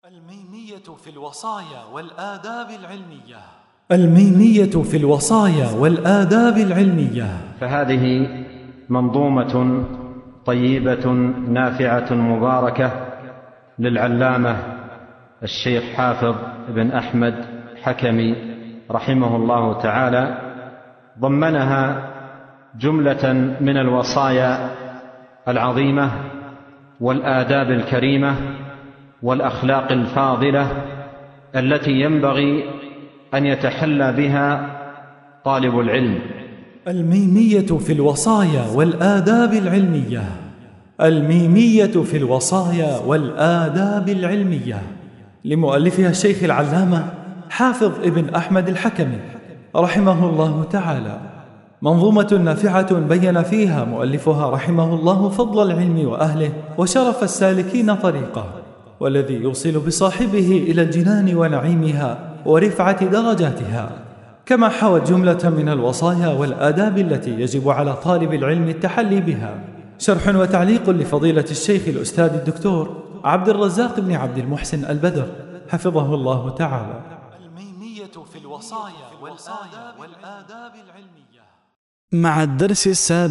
الميمية في الوصايا والآداب العلمية. الميمية في الوصايا والآداب العلمية. فهذه منظومة طيبة نافعة مباركة للعلامة الشيخ حافظ بن أحمد حكمي رحمه الله تعالى، ضمنها جملة من الوصايا العظيمة والآداب الكريمة والأخلاق الفاضلة التي ينبغي أن يتحلى بها طالب العلم. الميمية في الوصايا والآداب العلمية. الميمية في الوصايا والآداب العلمية لمؤلفها الشيخ العلامة حافظ ابن أحمد الحكمي رحمه الله تعالى، منظومة نافعة بين فيها مؤلفها رحمه الله فضل العلم وأهله وشرف السالكين طريقه، والذي يوصل بصاحبه إلى الجنان ونعيمها ورفعة درجاتها، كما حوت جملة من الوصايا والآداب التي يجب على طالب العلم التحلي بها. شرح وتعليق لفضيلة الشيخ الأستاذ الدكتور عبد الرزاق بن عبد المحسن البدر حفظه الله تعالى. الميمية في الوصايا والآداب العلمية مع الدرس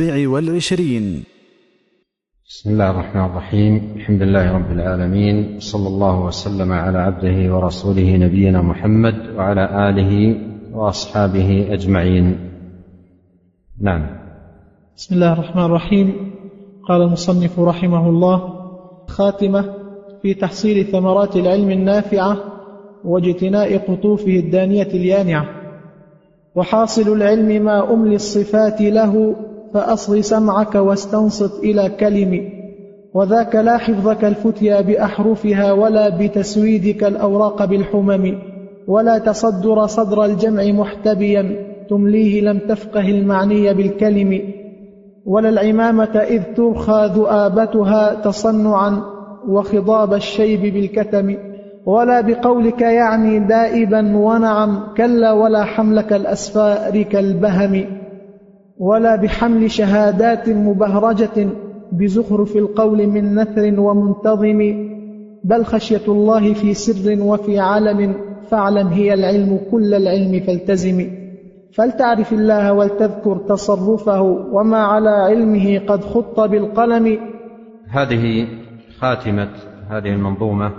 27. بسم الله الرحمن الرحيم. الحمد لله رب العالمين، صلى الله وسلم على عبده ورسوله نبينا محمد وعلى آله وأصحابه أجمعين. نعم. بسم الله الرحمن الرحيم. قال المصنف رحمه الله: خاتمة في تحصيل ثمرات العلم النافعة واجتناء قطوفه الدانية اليانعة. وحاصل العلم ما أملي الصفات له، فأصغ سمعك واستنصت إلى كلم، وذاك لا حفظك الفتيا بأحرفها ولا بتسويدك الأوراق بالحمم، ولا تصدر صدر الجمع محتبيا تمليه لم تفقه المعني بالكلم، ولا العمامة إذ ترخى ذؤابتها تصنعا وخضاب الشيب بالكتم، ولا بقولك يعني دائبا ونعم كلا، ولا حملك الأسفار كالبهم، ولا بحمل شهادات مبهرجة بزخرف القول من نثر ومنتظم، بل خشية الله في سر وفي علم، فاعلم هي العلم كل العلم فالتزم، فلتعرف الله ولتذكر تصرفه وما على علمه قد خط بالقلم. هذه خاتمة هذه المنظومة.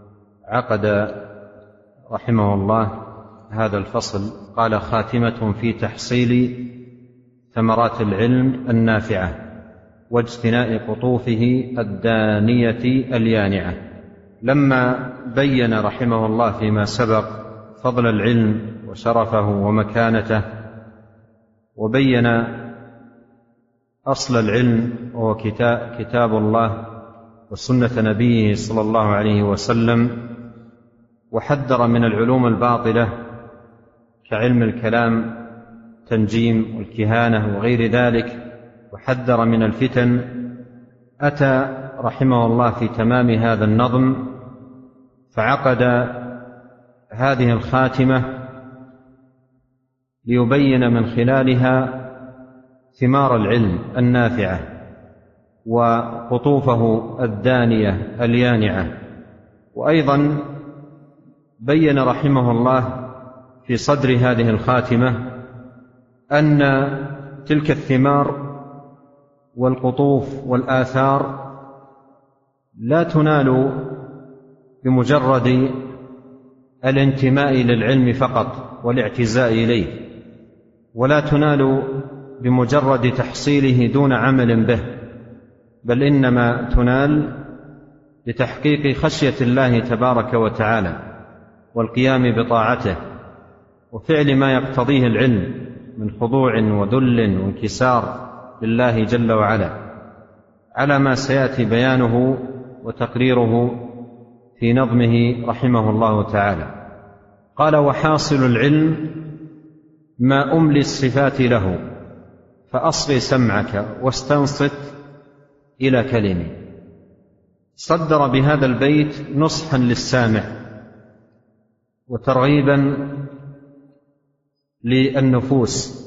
عقد رحمه الله هذا الفصل، قال: خاتمة في تحصيل ثمرات العلم النافعة واجتناء قطوفه الدانية اليانعة. لما بين رحمه الله فيما سبق فضل العلم وشرفه ومكانته، وبين أصل العلم وهو كتاب الله وسنة نبيه صلى الله عليه وسلم، وحذر من العلوم الباطلة كعلم الكلام تنجيم والكهانة وغير ذلك، وحذر من الفتن، أتى رحمه الله في تمام هذا النظم فعقد هذه الخاتمة ليبين من خلالها ثمار العلم النافعة وقطوفه الدانية اليانعة. وأيضا بين رحمه الله في صدر هذه الخاتمة أن تلك الثمار والقطوف والآثار لا تنال بمجرد الانتماء للعلم فقط والاعتزاء إليه، ولا تنال بمجرد تحصيله دون عمل به، بل إنما تنال بتحقيق خشية الله تبارك وتعالى والقيام بطاعته وفعل ما يقتضيه العلم من خضوع وذل وانكسار لله جل وعلا، على ما سيأتي بيانه وتقريره في نظمه رحمه الله تعالى. قال: وحاصل العلم ما أملي الصفات له، فأصغ سمعك واستنصت إلى كلمة. صدر بهذا البيت نصحا للسامع وترغيبا للنفوس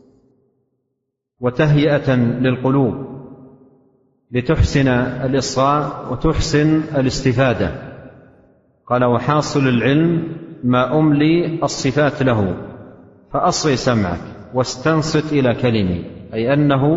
وتهيئة للقلوب لتحسن الإصغاء وتحسن الاستفادة. قال: وحاصل العلم ما أملي الصفات له، فأصغِ سمعك واستنصت إلى كلمي، أي أنه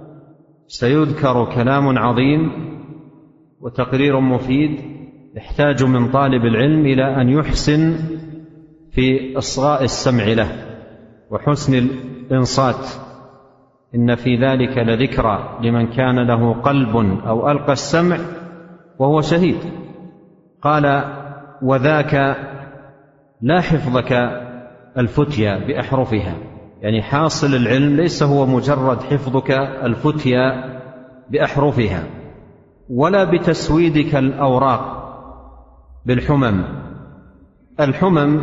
سيذكر كلام عظيم وتقرير مفيد يحتاج من طالب العلم إلى أن يحسن في إصغاء السمع له وحسن الإنصات. إن في ذلك لذكرى لمن كان له قلب أو ألقى السمع وهو شهيد. قال: وذاك لا حفظك الفتيا بأحرفها، يعني حاصل العلم ليس هو مجرد حفظك الفتيا بأحرفها، ولا بتسويدك الأوراق بالحمم. الحمم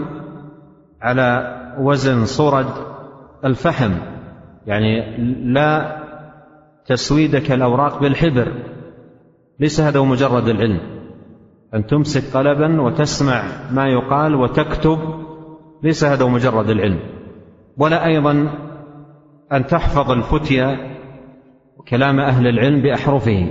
على وزن صرد الفحم، يعني لا تسويدك الأوراق بالحبر، ليس هذا هو مجرد العلم، أن تمسك قلبا وتسمع ما يقال وتكتب، ليس هذا هو مجرد العلم. ولا أيضا أن تحفظ الفتيا وكلام أهل العلم بأحرفه،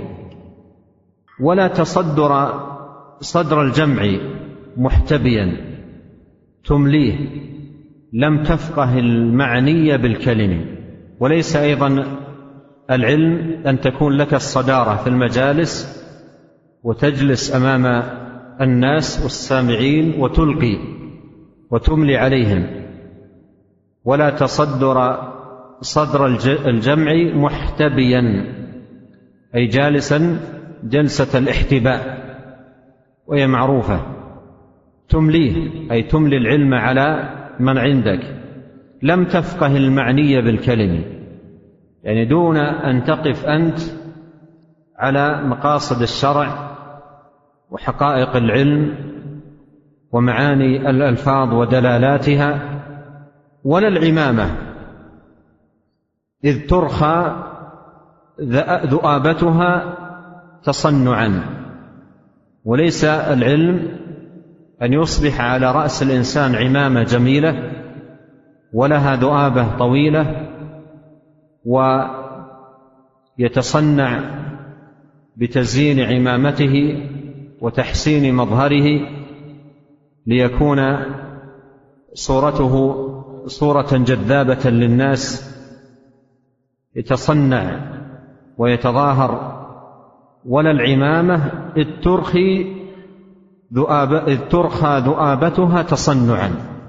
ولا تصدر صدر الجمع محتبيا تمليه، لم تفقه المعني بالكلم. وليس أيضا العلم أن تكون لك الصدارة في المجالس وتجلس أمام الناس والسامعين وتلقي وتملي عليهم، ولا تصدر صدر الجمع محتبيا، أي جالسا جلسة الاحتباء، وهي معروفة. تمليه أي تملي العلم على من عندك. لم تفقه المعني بالكلم، يعني دون أن تقف أنت على مقاصد الشرع وحقائق العلم ومعاني الألفاظ ودلالاتها. ولا العمامة، إذ ترخى ذؤابتها تصنعا. وليس العلم أن يصبح على رأس الإنسان عمامة جميلة ولها ذؤابة طويلة ويتصنع بتزيين عمامته وتحسين مظهره ليكون صورته صورة جذابة للناس، يتصنع ويتظاهر. ولا العمامة إذ ترخى ذؤابتها تصنعا.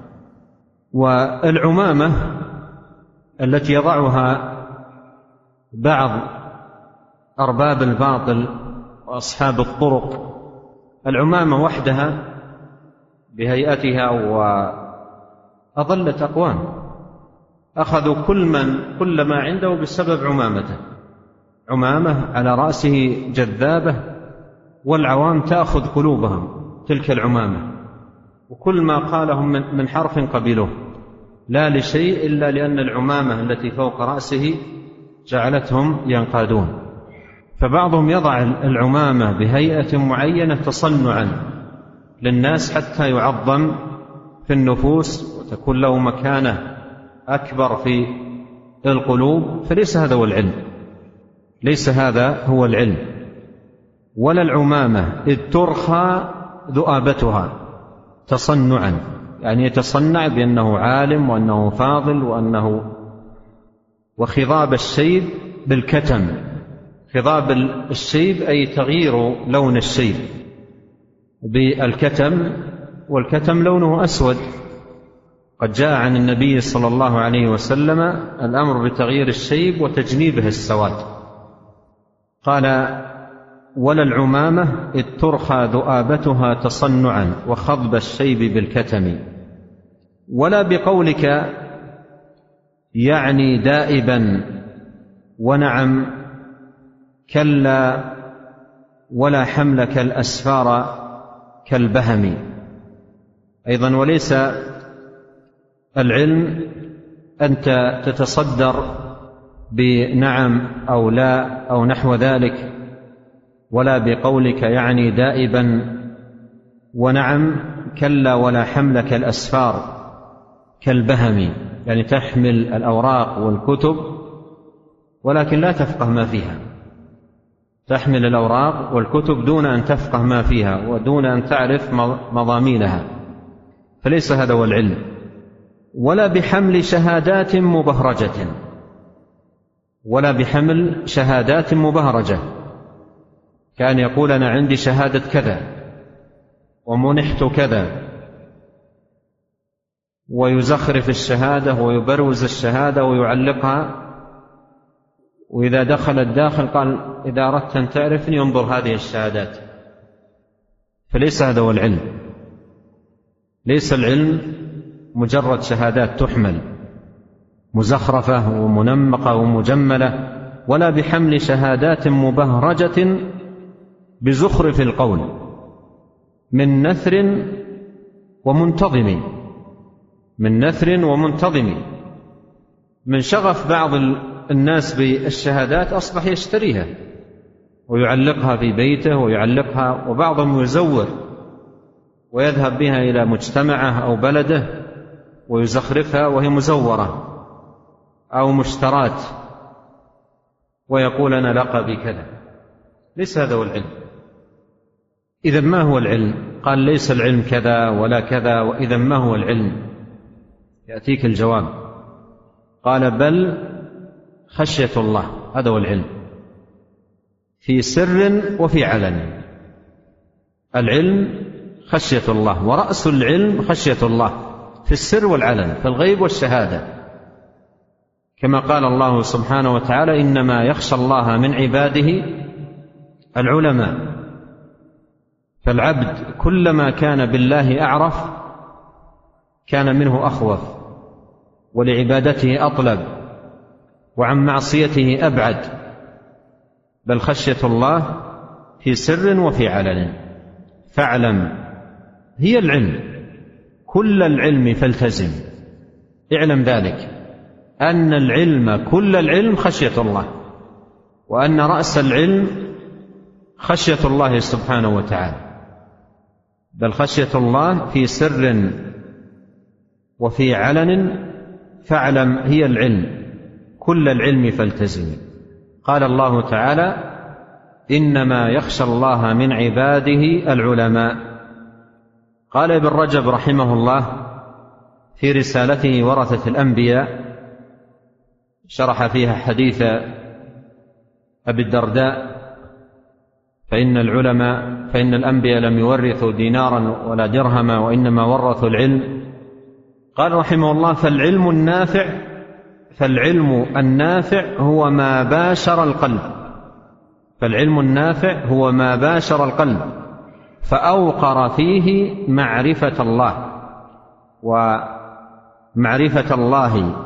والعمامة التي يضعها بعض أرباب الباطل وأصحاب الطرق، العمامة وحدها بهيئتها وأضلت أقوام، أخذوا كل ما عنده بسبب عمامته. عمامة على رأسه جذابة، والعوام تأخذ قلوبهم تلك العمامة، وكل ما قالهم من حرف قبلوه، لا لشيء إلا لأن العمامة التي فوق رأسه جعلتهم ينقادون. فبعضهم يضع العمامة بهيئة معينة تصنعا للناس حتى يعظم في النفوس وتكون له مكانة أكبر في القلوب، فليس هذا هو العلم، ليس هذا هو العلم. ولا العمامة إذ ترخى ذؤابتها تصنعا، يعني يتصنع بأنه عالم وأنه فاضل وخضاب الشيب بالكتم. خضاب الشيب أي تغيير لون الشيب بالكتم، والكتم لونه أسود. قد جاء عن النبي صلى الله عليه وسلم الأمر بتغيير الشيب وتجنيبه السواد. قال: ولا العمامة إذ ترخى ذؤابتها تصنعا وخضب الشيب بالكتم. ولا بقولك يعني دائبا ونعم كلا ولا حملك الأسفار كالبهم. أيضا وليس العلم أنت تتصدر بنعم أو لا أو نحو ذلك، ولا بقولك يعني دائبا ونعم كلا ولا حملك الأسفار كالبهم، يعني تحمل الأوراق والكتب ولكن لا تفقه ما فيها. تحمل الأوراق والكتب دون أن تفقه ما فيها ودون أن تعرف مضامينها، فليس هذا هو العلم. ولا بحمل شهادات مبهرجة، ولا بحمل شهادات مبهرجة، كان يقول أنا عندي شهادة كذا ومنحت كذا، ويزخرف الشهادة ويبروز الشهادة ويعلقها، وإذا دخل الداخل قال إذا أردت أن تعرفني انظر هذه الشهادات. فليس هذا هو العلم. ليس العلم مجرد شهادات تحمل مزخرفة ومنمقة ومجملة، ولا بحمل شهادات مبهرجة بزخرف القول من نثر ومنتظم، من نثر ومنتظم. من شغف بعض الناس بالشهادات أصبح يشتريها ويعلقها في بيته ويعلقها، وبعضهم يزور ويذهب بها إلى مجتمعه أو بلده ويزخرفها وهي مزورة أو مشترات، ويقول أنا لقبي كذا. ليس هذا هو العلم. إذا ما هو العلم؟ قال ليس العلم كذا ولا كذا. وإذا ما هو العلم؟ يأتيك الجواب. قال بل خشية الله، هذا هو العلم، في سر وفي علن. العلم خشية الله، ورأس العلم خشية الله في السر والعلن، في الغيب والشهادة، كما قال الله سبحانه وتعالى إنما يخشى الله من عباده العلماء. فالعبد كلما كان بالله أعرف كان منه أخوف، ولعبادته أطلب، وعن معصيته أبعد. بل خشية الله في سر وفي علن. فاعلم، هي العلم، كل العلم فالتزم. اعلم ذلك أن العلم كل العلم خشية الله، وأن رأس العلم خشية الله سبحانه وتعالى. بل خشية الله في سر وفي علن. فاعلم، هي العلم، كل العلم فالتزم. قال الله تعالى إنما يخشى الله من عباده العلماء. قال ابن رجب رحمه الله في رسالته ورثة الأنبياء، شرح فيها حديث أبي الدرداء فإن الأنبياء لم يورثوا دينارا ولا درهما وإنما ورثوا العلم. قال رحمه الله فالعلم النافع هو ما باشر القلب. فالعلم النافع هو ما باشر القلب فأوقر فيه معرفة الله، ومعرفة الله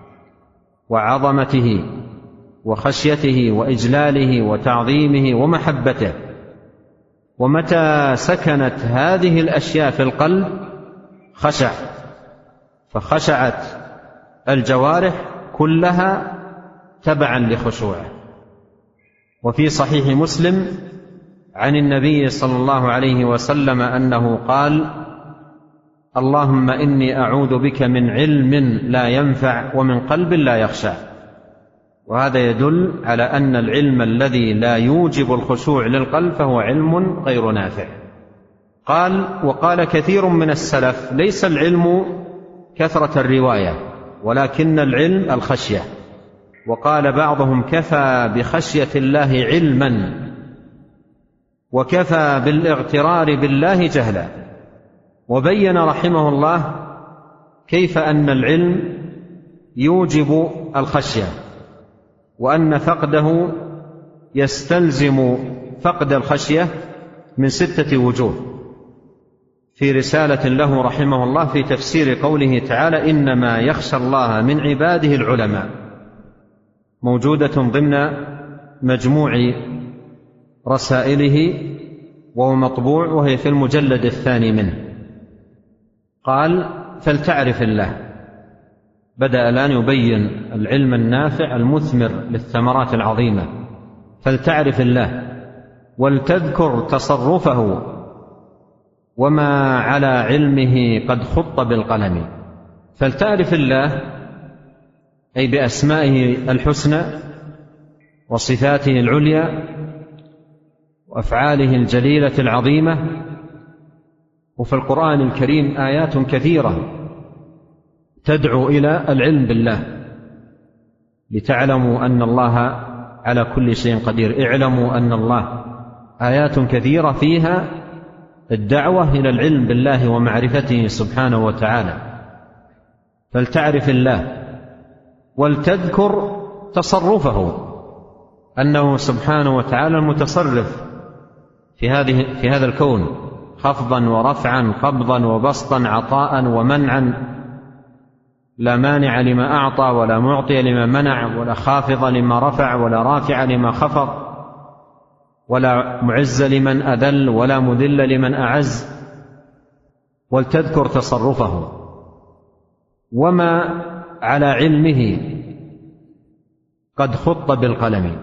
وعظمته وخشيته وإجلاله وتعظيمه ومحبته. ومتى سكنت هذه الأشياء في القلب خشع، فخشعت الجوارح كلها تبعا لخشوعه. وفي صحيح مسلم عن النبي صلى الله عليه وسلم أنه قال اللهم إني أعوذ بك من علم لا ينفع ومن قلب لا يخشع. وهذا يدل على أن العلم الذي لا يوجب الخشوع للقلب فهو علم غير نافع. وقال كثير من السلف ليس العلم كثرة الرواية ولكن العلم الخشية. وقال بعضهم كفى بخشية الله علما وكفى بالاغترار بالله جهلا. وبين رحمه الله كيف أن العلم يوجب الخشية، وأن فقده يستلزم فقد الخشية من 6 وجوه، في رسالة له رحمه الله في تفسير قوله تعالى إنما يخشى الله من عباده العلماء، موجودة ضمن مجموع رسائله وهو مطبوع، وهي في المجلد 2 منه. قال فلتعرف الله. بدأ الآن يبين العلم النافع المثمر للثمرات العظيمة. فلتعرف الله ولتذكر تصرفه وما على علمه قد خط بالقلم. فلتعرف الله أي بأسمائه الحسنى وصفاته العليا وأفعاله الجليلة العظيمة. وفي القرآن الكريم آيات كثيرة تدعو إلى العلم بالله، لتعلموا أن الله على كل شيء قدير. اعلموا أن الله، آيات كثيرة فيها الدعوة إلى العلم بالله ومعرفته سبحانه وتعالى. فلتعرف الله ولتذكر تصرفه، أنه سبحانه وتعالى المتصرف في هذا الكون، خفضا ورفعا، قبضا وبسطا، عطاء ومنعا، لا مانع لما أعطى ولا معطي لما منع، ولا خافض لما رفع ولا رافع لما خفض، ولا معز لمن أذل ولا مذل لمن أعز. ولتذكر تصرفه وما على علمه قد خط بالقلم.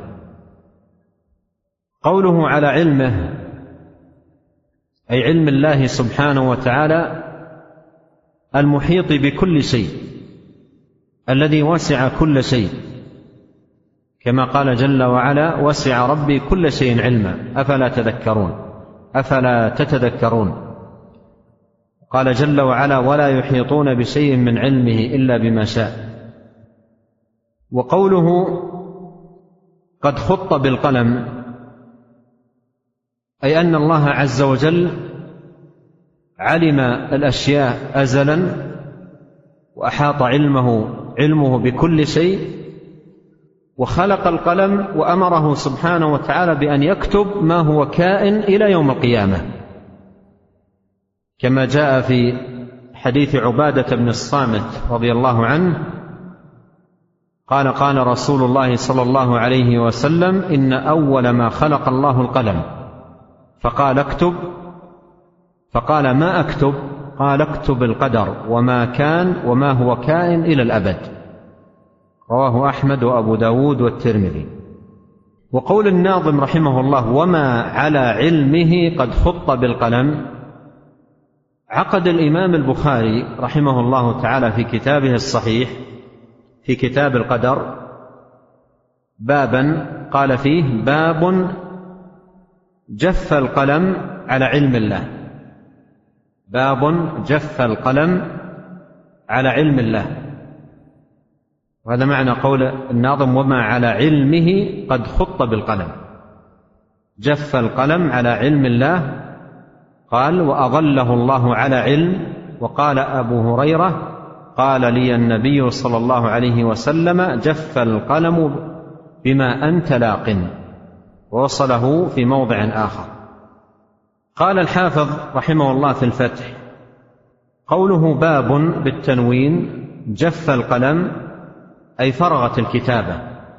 قوله على علمه أي علم الله سبحانه وتعالى المحيط بكل شيء، الذي وسع كل شيء، كما قال جل وعلا: وسع ربي كل شيء علما أفلا تتذكرون. قال جل وعلا: ولا يحيطون بشيء من علمه إلا بما شاء. وقوله قد خط بالقلم أي أن الله عز وجل علم الأشياء أزلا، وأحاط علمه بكل شيء، وخلق القلم وأمره سبحانه وتعالى بأن يكتب ما هو كائن إلى يوم القيامة، كما جاء في حديث عبادة بن الصامت رضي الله عنه قال: قال رسول الله صلى الله عليه وسلم: إن أول ما خلق الله القلم، فقال: اكتب. فقال: ما أكتب؟ قال: اكتب القدر وما كان وما هو كائن إلى الأبد. رواه أحمد وأبو داود والترمذي. وقول الناظم رحمه الله: وما على علمه قد خط بالقلم، عقد الإمام البخاري رحمه الله تعالى في كتابه الصحيح في كتاب القدر بابا قال فيه: باب جف القلم على علم الله. باب جف القلم على علم الله. وهذا معنى قول الناظم: وما على علمه قد خط بالقلم. جف القلم على علم الله. قال: وأظله الله على علم. وقال أبو هريرة: قال لي النبي صلى الله عليه وسلم: جف القلم بما أنت لاق. ووصله في موضع آخر. قال الحافظ رحمه الله في الفتح: قوله باب بالتنوين جف القلم أي فرغت الكتابة،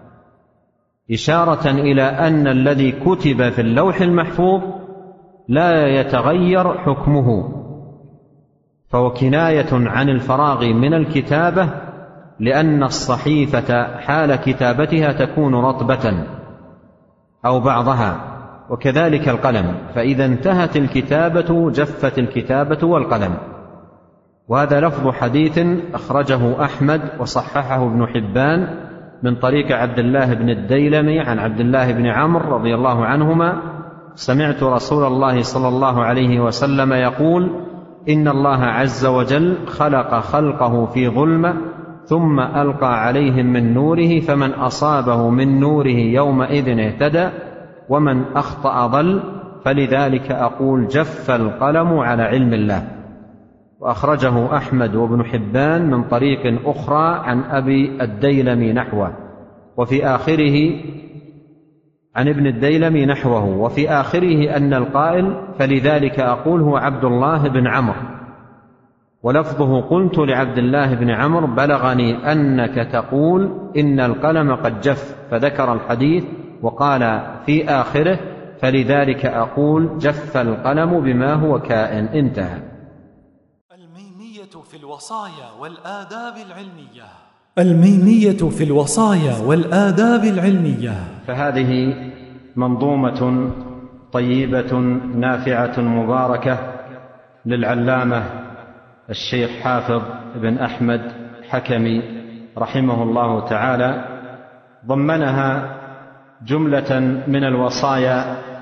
إشارة إلى أن الذي كتب في اللوح المحفوظ لا يتغير حكمه، فهو كناية عن الفراغ من الكتابة، لأن الصحيفة حال كتابتها تكون رطبة أو بعضها، وكذلك القلم، فإذا انتهت الكتابة جفت الكتابة والقلم. وهذا لفظ حديث أخرجه أحمد وصححه ابن حبان من طريق عبد الله بن الديلمي عن عبد الله بن عمرو رضي الله عنهما: سمعت رسول الله صلى الله عليه وسلم يقول: إن الله عز وجل خلق خلقه في ظلمة ثم ألقى عليهم من نوره، فمن أصابه من نوره يومئذ اهتدى ومن أخطأ ضل، فلذلك أقول جف القلم على علم الله. وأخرجه أحمد وابن حبان من طريق أخرى عن أبي الديلمي نحوه، وفي آخره عن ابن الديلمي نحوه، وفي آخره أن القائل فلذلك أقول هو عبد الله بن عمرو، ولفظه: قلت لعبد الله بن عمرو بلغني أنك تقول إن القلم قد جف، فذكر الحديث وقال في آخره فلذلك أقول جف القلم بما هو كائن. انتهى. الميمية في الوصايا والآداب العلمية. الميمية في الوصايا والآداب العلمية. فهذه منظومة طيبة نافعة مباركة للعلامة الشيخ حافظ بن أحمد حكمي رحمه الله تعالى، ضمنها جملة من الوصايا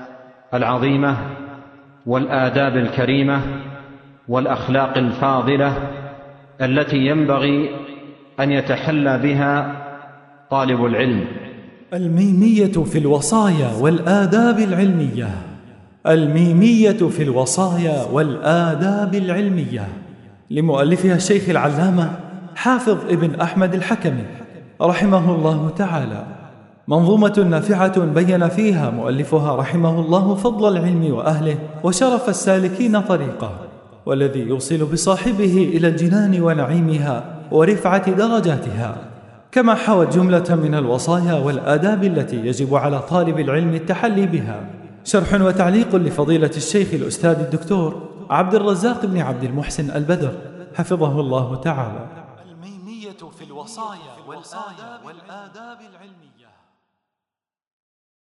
العظيمة والآداب الكريمة والأخلاق الفاضلة التي ينبغي أن يتحلى بها طالب العلم. الميمية في الوصايا والآداب العلمية. الميمية في الوصايا والآداب العلمية لمؤلفها الشيخ العلامة حافظ ابن أحمد الحكمي رحمه الله تعالى، منظومة نافعة بين فيها مؤلفها رحمه الله فضل العلم وأهله وشرف السالكين طريقه، والذي يوصل بصاحبه إلى الجنان ونعيمها ورفعة درجاتها، كما حوت جملة من الوصايا والآداب التي يجب على طالب العلم التحلي بها. شرح وتعليق لفضيلة الشيخ الأستاذ الدكتور عبد الرزاق بن عبد المحسن البدر حفظه الله تعالى. الميمية في الوصايا والآداب العلمية.